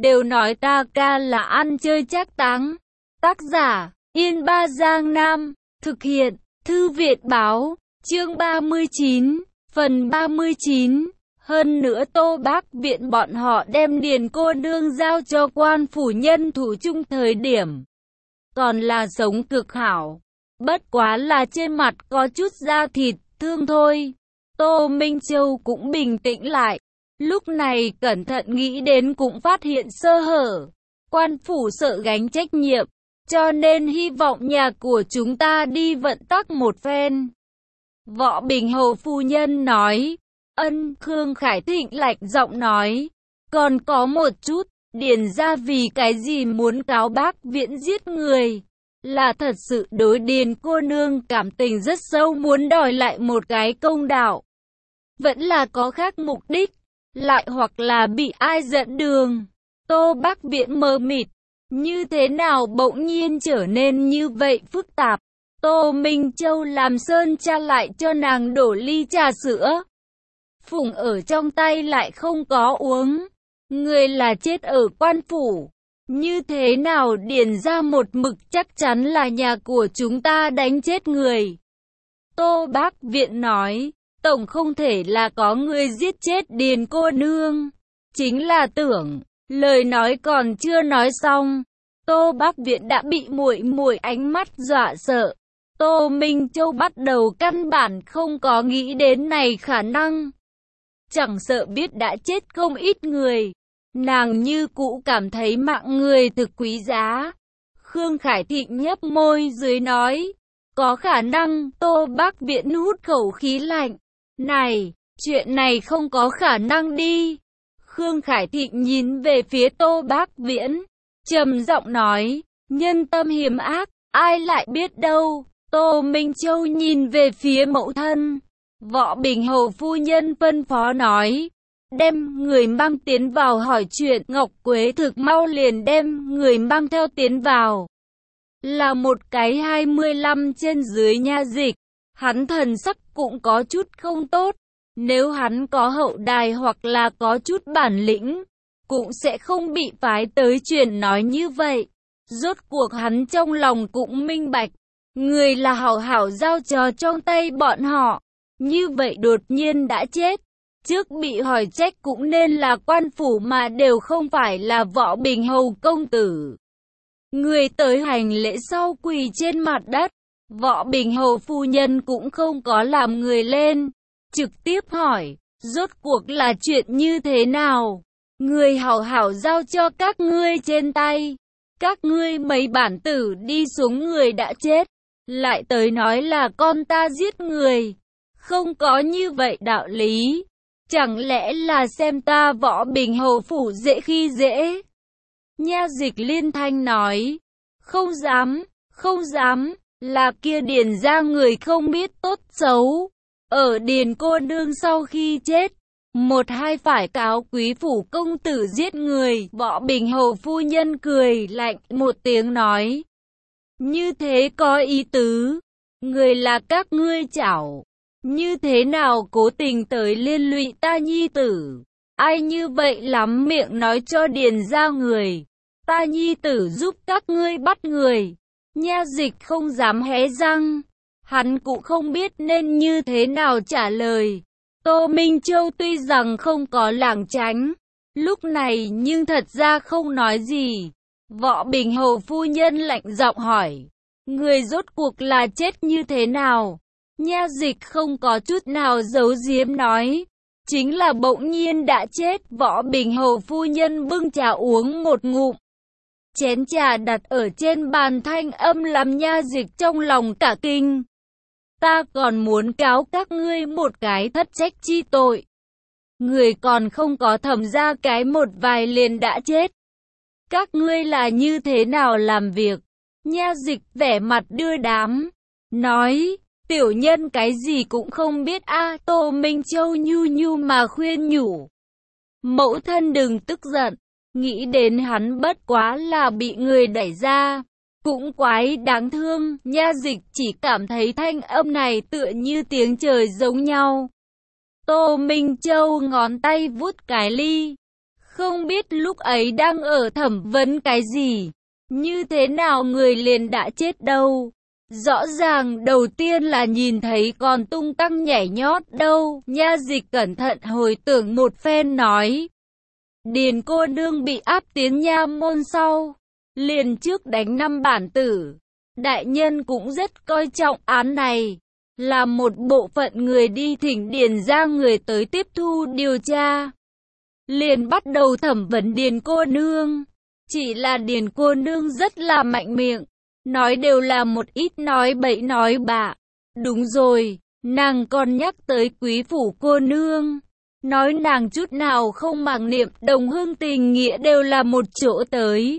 đều nói ta ca là ăn chơi trác táng. Tác giả, Yên Ba Giang Nam, thực hiện, Thư viện Báo, chương 39, phần 39. Hơn nữa Tô Bác Viện bọn họ đem Điền cô nương giao cho quan phủ nhân thủ chung thời điểm. Còn là sống cực hảo, bất quá là trên mặt có chút da thịt, thương thôi. Tô Minh Châu cũng bình tĩnh lại. Lúc này cẩn thận nghĩ đến cũng phát hiện sơ hở. Quan phủ sợ gánh trách nhiệm, cho nên hy vọng nhà của chúng ta đi vận tắc một phen. Võ Bình Hầu phu nhân nói. Ân, Khương Khải Thịnh lạnh giọng nói. Còn có một chút, Điền gia vì cái gì muốn cáo Bác Viện giết người? Là thật sự đối Điền cô nương cảm tình rất sâu, muốn đòi lại một cái công đạo. Vẫn là có khác mục đích, lại hoặc là bị ai dẫn đường. Tô Bác Viện mờ mịt, như thế nào bỗng nhiên trở nên như vậy phức tạp. Tô Minh Châu làm sơn cha lại cho nàng đổ ly trà sữa. Phùng ở trong tay lại không có uống. Người là chết ở quan phủ. Như thế nào Điền ra một mực chắc chắn là nhà của chúng ta đánh chết người. Tô Bác Viện nói. Tổng không thể là có người giết chết Điền cô nương. Chính là tưởng. Lời nói còn chưa nói xong. Tô Bác Viện đã bị muội muội ánh mắt dọa sợ. Tô Minh Châu bắt đầu căn bản không có nghĩ đến này khả năng. Chẳng sợ biết đã chết không ít người. Nàng như cũ cảm thấy mạng người thực quý giá. Khương Khải Thịnh nhấp môi dưới nói. Có khả năng. Tô Bác Viện hút khẩu khí lạnh. Này, chuyện này không có khả năng đi. Khương Khải Thịnh nhìn về phía Tô Bác Viễn, trầm giọng nói, nhân tâm hiểm ác, ai lại biết đâu. Tô Minh Châu nhìn về phía mẫu thân. Võ Bình Hầu phu nhân phân phó nói, đem người mang tiến vào hỏi chuyện. Ngọc Quế thực mau liền đem người mang theo tiến vào. Là một cái 25 trên dưới nha dịch. Hắn thần sắc cũng có chút không tốt. Nếu hắn có hậu đài hoặc là có chút bản lĩnh, cũng sẽ không bị phái tới truyền nói như vậy. Rốt cuộc hắn trong lòng cũng minh bạch. Người là hảo hảo giao cho trong tay bọn họ. Như vậy đột nhiên đã chết. Trước bị hỏi trách cũng nên là quan phủ mà đều không phải là Võ Bình Hầu công tử. Người tới hành lễ sau quỳ trên mặt đất. Võ Bình Hầu phu nhân cũng không có làm người lên. Trực tiếp hỏi, rốt cuộc là chuyện như thế nào? Người hảo hảo giao cho các ngươi trên tay. Các ngươi mấy bản tử đi xuống người đã chết. Lại tới nói là con ta giết người. Không có như vậy đạo lý. Chẳng lẽ là xem ta Võ Bình Hầu phủ dễ khi dễ? Nha dịch liên thanh nói. Không dám, không dám. Là kia Điền ra người không biết tốt xấu. Ở Điền cô nương sau khi chết, một hai phải cáo quý phủ công tử giết người. Võ Bình Hầu phu nhân cười lạnh một tiếng nói. Như thế có ý tứ. Người là các ngươi chảo. Như thế nào cố tình tới liên lụy ta nhi tử. Ai như vậy lắm miệng nói cho Điền ra người. Ta nhi tử giúp các ngươi bắt người. Nha dịch không dám hé răng. Hắn cũng không biết nên như thế nào trả lời. Tô Minh Châu tuy rằng không có lảng tránh lúc này nhưng thật ra không nói gì. Võ Bình Hầu phu nhân lạnh giọng hỏi. Người rốt cuộc là chết như thế nào? Nha dịch không có chút nào giấu giếm nói. Chính là bỗng nhiên đã chết. Võ Bình Hầu phu nhân bưng trà uống một ngụm. Chén trà đặt ở trên bàn thanh âm làm nha dịch trong lòng cả kinh. Ta còn muốn cáo các ngươi một cái thất trách chi tội. Người còn không có thẩm ra cái một vài liền đã chết. Các ngươi là như thế nào làm việc? Nha dịch vẻ mặt đưa đám. Nói, tiểu nhân cái gì cũng không biết a. Tô Minh Châu nhu nhu mà khuyên nhủ. Mẫu thân đừng tức giận. Nghĩ đến hắn bất quá là bị người đẩy ra. Cũng quái đáng thương. Nha dịch chỉ cảm thấy thanh âm này tựa như tiếng trời giống nhau. Tô Minh Châu ngón tay vuốt cái ly. Không biết lúc ấy đang ở thẩm vấn cái gì, như thế nào người liền đã chết đâu. Rõ ràng đầu tiên là nhìn thấy còn tung tăng nhảy nhót đâu. Nha Dịch cẩn thận hồi tưởng một phen nói. Điền cô nương bị áp tiến nha môn sau, liền trước đánh 5 bản tử. Đại nhân cũng rất coi trọng án này, là một bộ phận người đi thỉnh Điền ra người tới tiếp thu điều tra. Liền bắt đầu thẩm vấn Điền cô nương. Chỉ là Điền cô nương rất là mạnh miệng, nói đều là một ít nói bậy nói bạ. Đúng rồi, nàng còn nhắc tới quý phủ cô nương, nói nàng chút nào không màng niệm đồng hương tình nghĩa đều là một chỗ tới.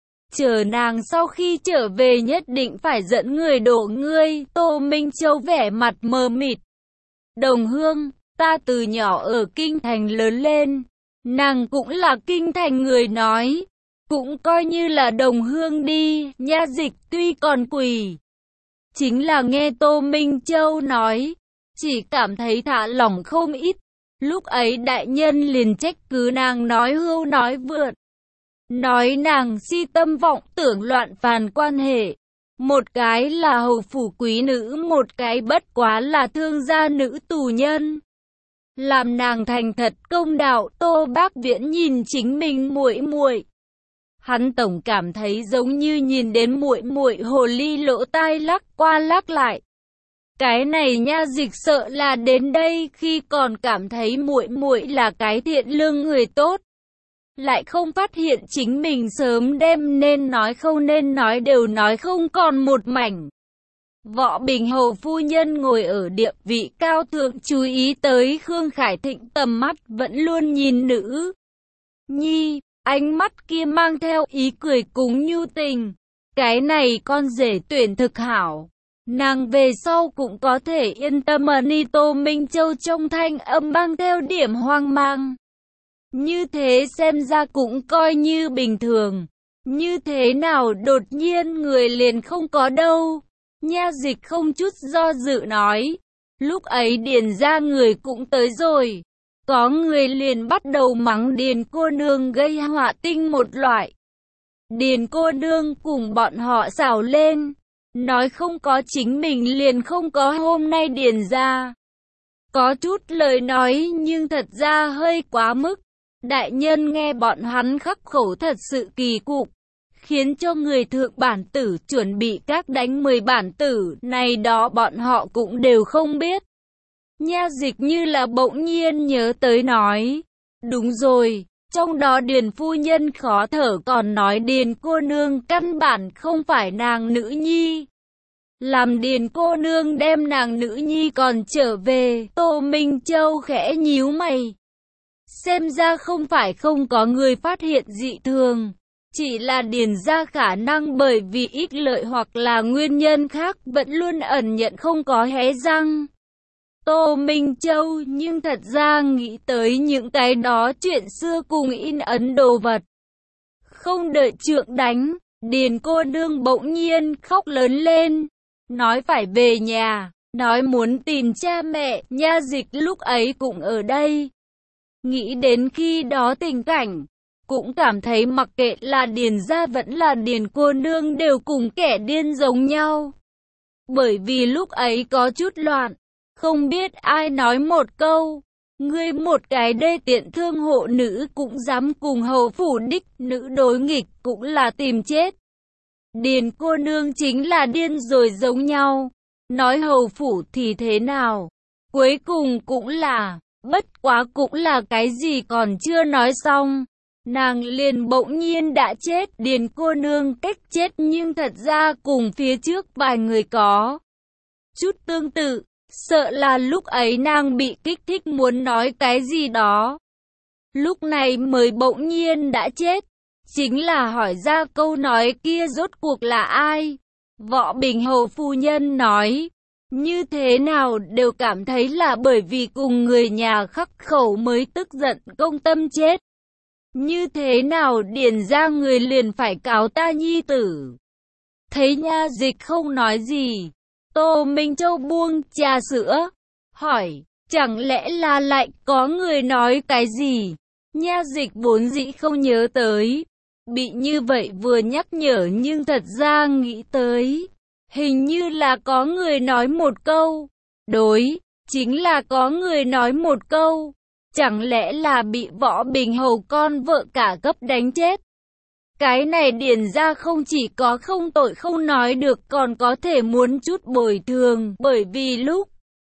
Chờ nàng sau khi trở về nhất định phải dẫn người đổ ngươi. Tô Minh Châu vẻ mặt mờ mịt. Đồng hương, ta từ nhỏ ở kinh thành lớn lên, nàng cũng là kinh thành người nói, cũng coi như là đồng hương đi. Nha Dịch tuy còn quỳ, chính là nghe Tô Minh Châu nói, chỉ cảm thấy thả lỏng không ít. Lúc ấy đại nhân liền trách cứ nàng nói hưu nói vượt, nói nàng si tâm vọng tưởng loạn phàn quan hệ. Một cái là hầu phủ quý nữ, một cái bất quá là thương gia nữ tù nhân. Làm nàng thành thật công đạo. Tô Bác Viễn nhìn chính mình muội muội, hắn tổng cảm thấy giống như nhìn đến muội muội hồ ly lỗ tai lắc qua lắc lại. Cái này Nha Dịch sợ là đến đây khi còn cảm thấy muội muội là cái thiện lương người tốt, lại không phát hiện chính mình sớm đem nên nói không nên nói đều nói không còn một mảnh. Võ Bình hầu phu nhân ngồi ở địa vị cao thượng, chú ý tới Khương Khải Thịnh, tầm mắt vẫn luôn nhìn nữ nhi, ánh mắt kia mang theo ý cười cúng nhu tình. Cái này con rể tuyển thực hảo, nàng về sau cũng có thể yên tâm. Ni Tô Minh Châu trong thanh âm mang theo điểm hoang mang. Như thế xem ra cũng coi như bình thường. Như thế nào đột nhiên người liền không có đâu. Nha Dịch không chút do dự nói. Lúc ấy Điền ra người cũng tới rồi. Có người liền bắt đầu mắng Điền cô nương gây họa tinh một loại. Điền cô nương cùng bọn họ xảo lên, nói không có chính mình liền không có hôm nay Điền ra. Có chút lời nói nhưng thật ra hơi quá mức. Đại nhân nghe bọn hắn khắc khẩu thật sự kỳ cục, khiến cho người thượng bản tử chuẩn bị các đánh 10 bản tử này đó bọn họ cũng đều không biết. Nha Dịch như là bỗng nhiên nhớ tới nói. Đúng rồi, trong đó Điền phu nhân khó thở còn nói Điền cô nương căn bản không phải nàng nữ nhi. Làm Điền cô nương đem nàng nữ nhi còn trở về. Tô Minh Châu khẽ nhíu mày. Xem ra không phải không có người phát hiện dị thường, chỉ là Điền ra khả năng bởi vì ích lợi hoặc là nguyên nhân khác vẫn luôn ẩn nhận không có hé răng. Tô Minh Châu nhưng thật ra nghĩ tới những cái đó chuyện xưa cùng in ấn đồ vật. Không đợi trượng đánh, Điền cô nương bỗng nhiên khóc lớn lên, nói phải về nhà, nói muốn tìm cha mẹ. Nha Dịch lúc ấy cũng ở đây. Nghĩ đến khi đó tình cảnh, cũng cảm thấy mặc kệ là Điền gia vẫn là Điền cô nương đều cùng kẻ điên giống nhau. Bởi vì lúc ấy có chút loạn, không biết ai nói một câu, ngươi một cái đê tiện thương hộ nữ cũng dám cùng hầu phủ đích nữ đối nghịch, cũng là tìm chết. Điền cô nương chính là điên rồi giống nhau, nói hầu phủ thì thế nào, cuối cùng cũng là, bất quá cũng là cái gì còn chưa nói xong, nàng liền bỗng nhiên đã chết. Điền cô nương cách chết nhưng thật ra cùng phía trước vài người có chút tương tự, sợ là lúc ấy nàng bị kích thích muốn nói cái gì đó, lúc này mới bỗng nhiên đã chết. Chính là hỏi ra câu nói kia rốt cuộc là ai. Võ Bình hầu phu nhân nói, như thế nào đều cảm thấy là bởi vì cùng người nhà khắc khẩu mới tức giận công tâm chết. Như thế nào Điền ra người liền phải cáo ta nhi tử. Thấy Nha Dịch không nói gì, Tô Minh Châu buông trà sữa, hỏi, chẳng lẽ là lại có người nói cái gì? Nha Dịch vốn dĩ không nhớ tới. Bị như vậy vừa nhắc nhở nhưng thật ra nghĩ tới. Hình như là có người nói một câu. Đối, chính là có người nói một câu. Chẳng lẽ là bị Võ Bình Hầu con vợ cả cấp đánh chết? Cái này Điền ra không chỉ có không tội không nói được còn có thể muốn chút bồi thường, bởi vì lúc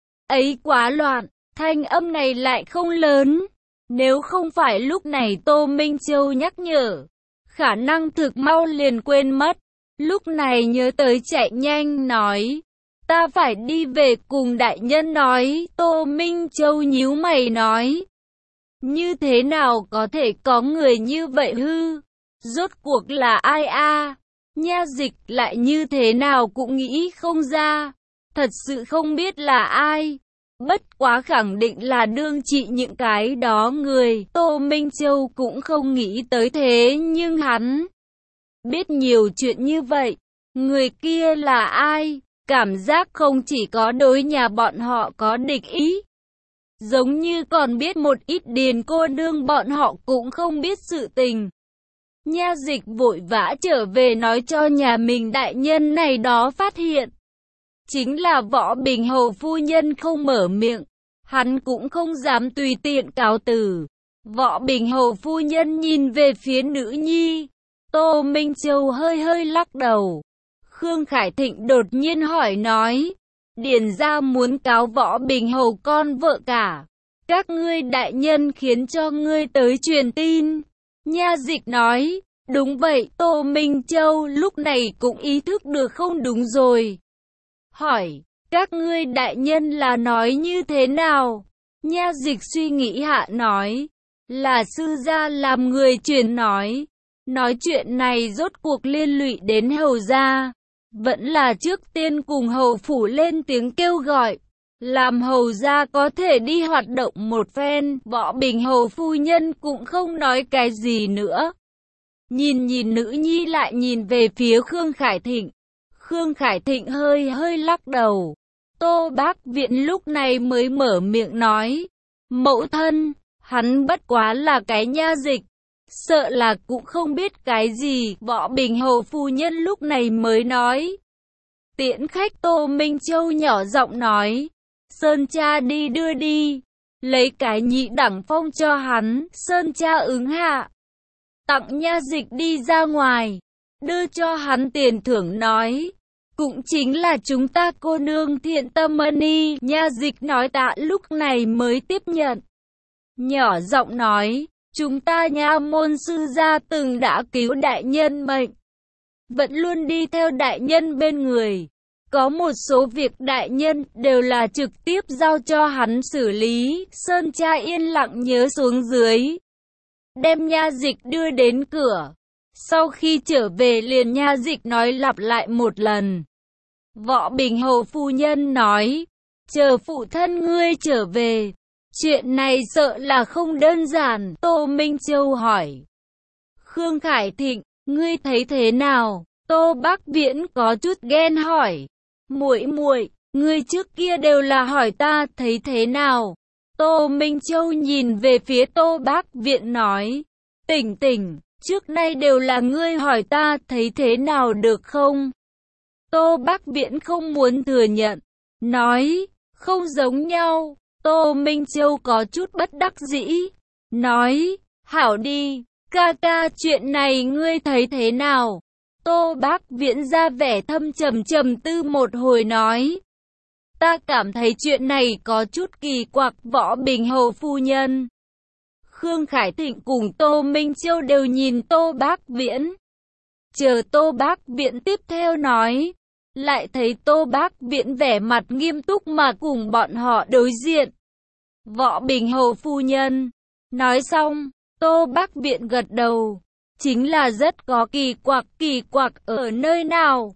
ấy quá loạn, thanh âm này lại không lớn. Nếu không phải lúc này Tô Minh Châu nhắc nhở, khả năng thực mau liền quên mất. Lúc này nhớ tới chạy nhanh nói, ta phải đi về cùng đại nhân nói. Tô Minh Châu nhíu mày nói, như thế nào có thể có người như vậy hư? Rốt cuộc là ai a? Nha Dịch lại như thế nào cũng nghĩ không ra. Thật sự không biết là ai. Bất quá khẳng định là đương trị những cái đó người. Tô Minh Châu cũng không nghĩ tới thế nhưng hắn biết nhiều chuyện như vậy. Người kia là ai? Cảm giác không chỉ có đối nhà bọn họ có địch ý. Giống như còn biết một ít Điền cô nương bọn họ cũng không biết sự tình. Nha Dịch vội vã trở về nói cho nhà mình đại nhân này đó phát hiện. Chính là Võ Bình Hầu phu nhân không mở miệng. Hắn cũng không dám tùy tiện cáo từ. Võ Bình Hầu phu nhân nhìn về phía nữ nhi. Tô Minh Châu hơi hơi lắc đầu. Khương Khải Thịnh đột nhiên hỏi nói. Điền gia muốn cáo Võ Bình Hầu con vợ cả. Các ngươi đại nhân khiến cho ngươi tới truyền tin. Nha Dịch nói. Đúng vậy. Tô Minh Châu lúc này cũng ý thức được không đúng rồi. Hỏi. Các ngươi đại nhân là nói như thế nào? Nha Dịch suy nghĩ hạ nói. Là sư gia làm người truyền nói. Nói chuyện này rốt cuộc liên lụy đến hầu gia. Vẫn là trước tiên cùng hầu phủ lên tiếng kêu gọi. Làm hầu gia có thể đi hoạt động một phen. Võ Bình Hầu phu nhân cũng không nói cái gì nữa. Nhìn nữ nhi lại nhìn về phía Khương Khải Thịnh. Khương Khải Thịnh hơi hơi lắc đầu. Tô Bác Viện lúc này mới mở miệng nói. Mẫu thân, hắn bất quá là cái nha dịch. Sợ là cũng không biết cái gì. Võ Bình Hầu phu nhân lúc này mới nói. Tiễn khách. Tô Minh Châu nhỏ giọng nói. Sơn cha đi đưa đi. Lấy cái nhị đẳng phong cho hắn. Sơn cha ứng hạ. Tặng nha dịch đi ra ngoài. Đưa cho hắn tiền thưởng nói. Cũng chính là chúng ta cô nương Thiện Tâm Mani. Nha dịch nói tạ lúc này mới tiếp nhận. Nhỏ giọng nói. Chúng ta nha môn sư gia từng đã cứu đại nhân mệnh. Vẫn luôn đi theo đại nhân bên người. Có một số việc đại nhân đều là trực tiếp giao cho hắn xử lý. Sơn cha yên lặng nhớ xuống dưới. Đem nha dịch đưa đến cửa. Sau khi trở về liền nha dịch nói lặp lại một lần. Võ Bình Hầu phu nhân nói. Chờ phụ thân ngươi trở về. Chuyện này sợ là không đơn giản. Tô Minh Châu hỏi. Khương Khải Thịnh, ngươi thấy thế nào? Tô Bác Viễn có chút ghen hỏi. Muội muội, ngươi trước kia đều là hỏi ta thấy thế nào? Tô Minh Châu nhìn về phía Tô Bác Viện nói. Tỉnh tỉnh, trước nay đều là ngươi hỏi ta thấy thế nào được không? Tô Bác Viễn không muốn thừa nhận. Nói, không giống nhau. Tô Minh Châu có chút bất đắc dĩ. Nói, hảo đi, ca ca chuyện này ngươi thấy thế nào? Tô Bác Viễn ra vẻ thâm trầm tư một hồi nói. Ta cảm thấy chuyện này có chút kỳ quặc. Võ Bình Hầu phu nhân. Khương Khải Thịnh cùng Tô Minh Châu đều nhìn Tô Bác Viễn. Chờ Tô Bác Viễn tiếp theo nói. Lại thấy Tô Bác Viễn vẻ mặt nghiêm túc mà cùng bọn họ đối diện. Võ Bình Hầu phu nhân. Nói xong, Tô Bác Viễn gật đầu. Chính là rất có kỳ quặc ở nơi nào.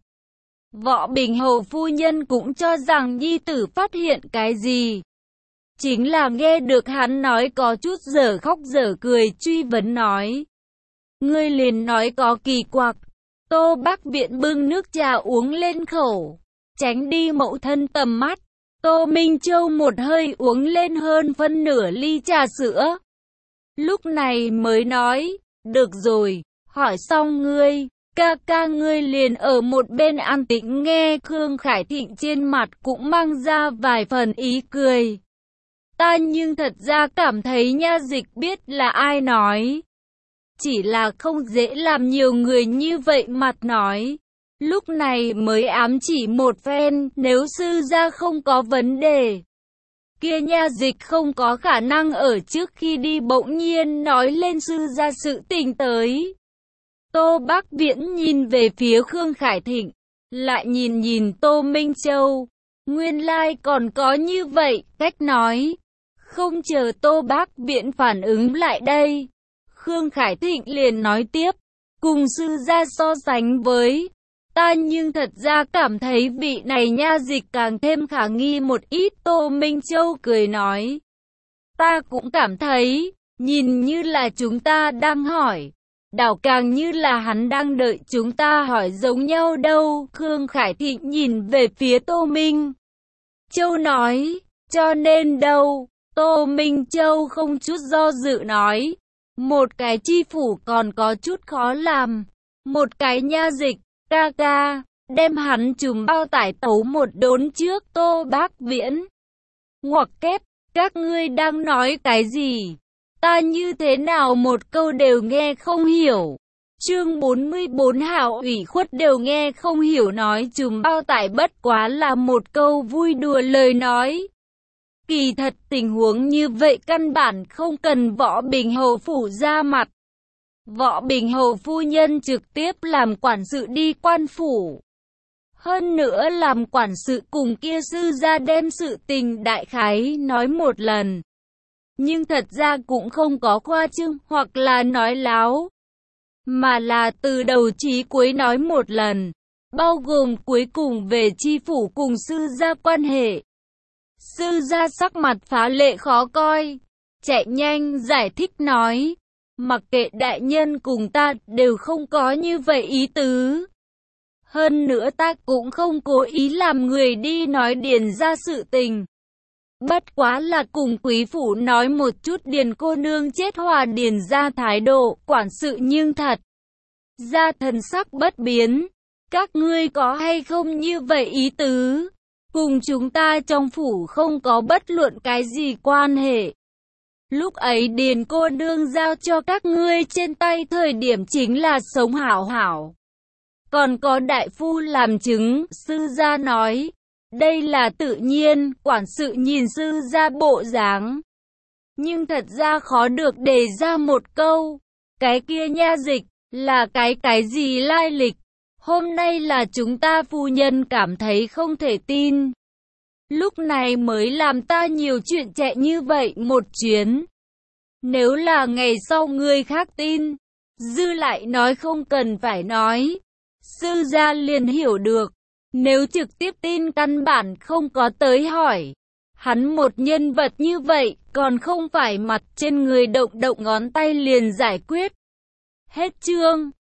Võ Bình Hầu phu nhân cũng cho rằng nhi tử phát hiện cái gì. Chính là nghe được hắn nói có chút dở khóc dở cười truy vấn nói. Ngươi liền nói có kỳ quặc. Tô Bác Viện bưng nước trà uống lên khẩu. Tránh đi mẫu thân tầm mắt. Tô Minh Châu một hơi uống lên hơn phân nửa ly trà sữa. Lúc này mới nói, được rồi, hỏi xong ngươi. Ca ca ngươi liền ở một bên an tĩnh nghe. Khương Khải Thịnh trên mặt cũng mang ra vài phần ý cười. Ta nhưng thật ra cảm thấy Nha Dịch biết là ai nói. Chỉ là không dễ làm nhiều người như vậy mặt nói. Lúc này mới ám chỉ một phen, nếu sư gia không có vấn đề. Kia Nha Dịch không có khả năng ở trước khi đi bỗng nhiên nói lên sư gia sự tình tới. Tô Bác Viễn nhìn về phía Khương Khải Thịnh, lại nhìn Tô Minh Châu. Nguyên lai còn có như vậy, cách nói. Không chờ Tô Bác Viễn phản ứng lại đây. Khương Khải Thịnh liền nói tiếp, cùng sư gia so sánh với. Ta nhưng thật ra cảm thấy vị này Nha Dịch càng thêm khả nghi một ít. Tô Minh Châu cười nói. Ta cũng cảm thấy, nhìn như là chúng ta đang hỏi. Đảo càng như là hắn đang đợi chúng ta hỏi giống nhau đâu. Khương Khải Thịnh nhìn về phía Tô Minh Châu nói, cho nên đâu. Tô Minh Châu không chút do dự nói, một cái chi phủ còn có chút khó làm, một cái Nha Dịch, ca ca, đem hắn trùm bao tải tấu một đốn trước. Tô Bác Viễn ngoặc kép, các ngươi đang nói cái gì? Ta như thế nào một câu đều nghe không hiểu. Chương 44 Hảo ủy khuất đều nghe không hiểu. Nói trùm bao tải bất quá là một câu vui đùa lời nói. Kỳ thật tình huống như vậy căn bản không cần Võ Bình Hầu phủ ra mặt. Võ Bình Hầu phu nhân trực tiếp làm quản sự đi quan phủ. Hơn nữa làm quản sự cùng kia sư gia đem sự tình đại khái nói một lần. Nhưng thật ra cũng không có khoa trương hoặc là nói láo, mà là từ đầu chí cuối nói một lần, bao gồm cuối cùng về chi phủ cùng sư gia quan hệ. Sư gia sắc mặt phá lệ khó coi, chạy nhanh giải thích nói, mặc kệ đại nhân cùng ta đều không có như vậy ý tứ. Hơn nữa ta cũng không cố ý làm người đi nói Điền ra sự tình. Bất quá là cùng quý phủ nói một chút Điền cô nương chết hòa Điền ra thái độ, quản sự nhưng thật ra thần sắc bất biến. Các ngươi có hay không như vậy ý tứ? Cùng chúng ta trong phủ không có bất luận cái gì quan hệ. Lúc ấy Điền cô nương giao cho các ngươi trên tay thời điểm chính là sống hảo hảo. Còn có đại phu làm chứng, sư gia nói. Đây là tự nhiên, quản sự nhìn sư gia bộ dáng. Nhưng thật ra khó được đề ra một câu. Cái kia Nha Dịch, là cái gì lai lịch? Hôm nay là chúng ta phu nhân cảm thấy không thể tin. Lúc này mới làm ta nhiều chuyện chạy như vậy một chuyến. Nếu là ngày sau người khác tin, dư lại nói không cần phải nói. Sư gia liền hiểu được. Nếu trực tiếp tin căn bản không có tới hỏi. Hắn một nhân vật như vậy, còn không phải mặt trên người động động ngón tay liền giải quyết. Hết chương.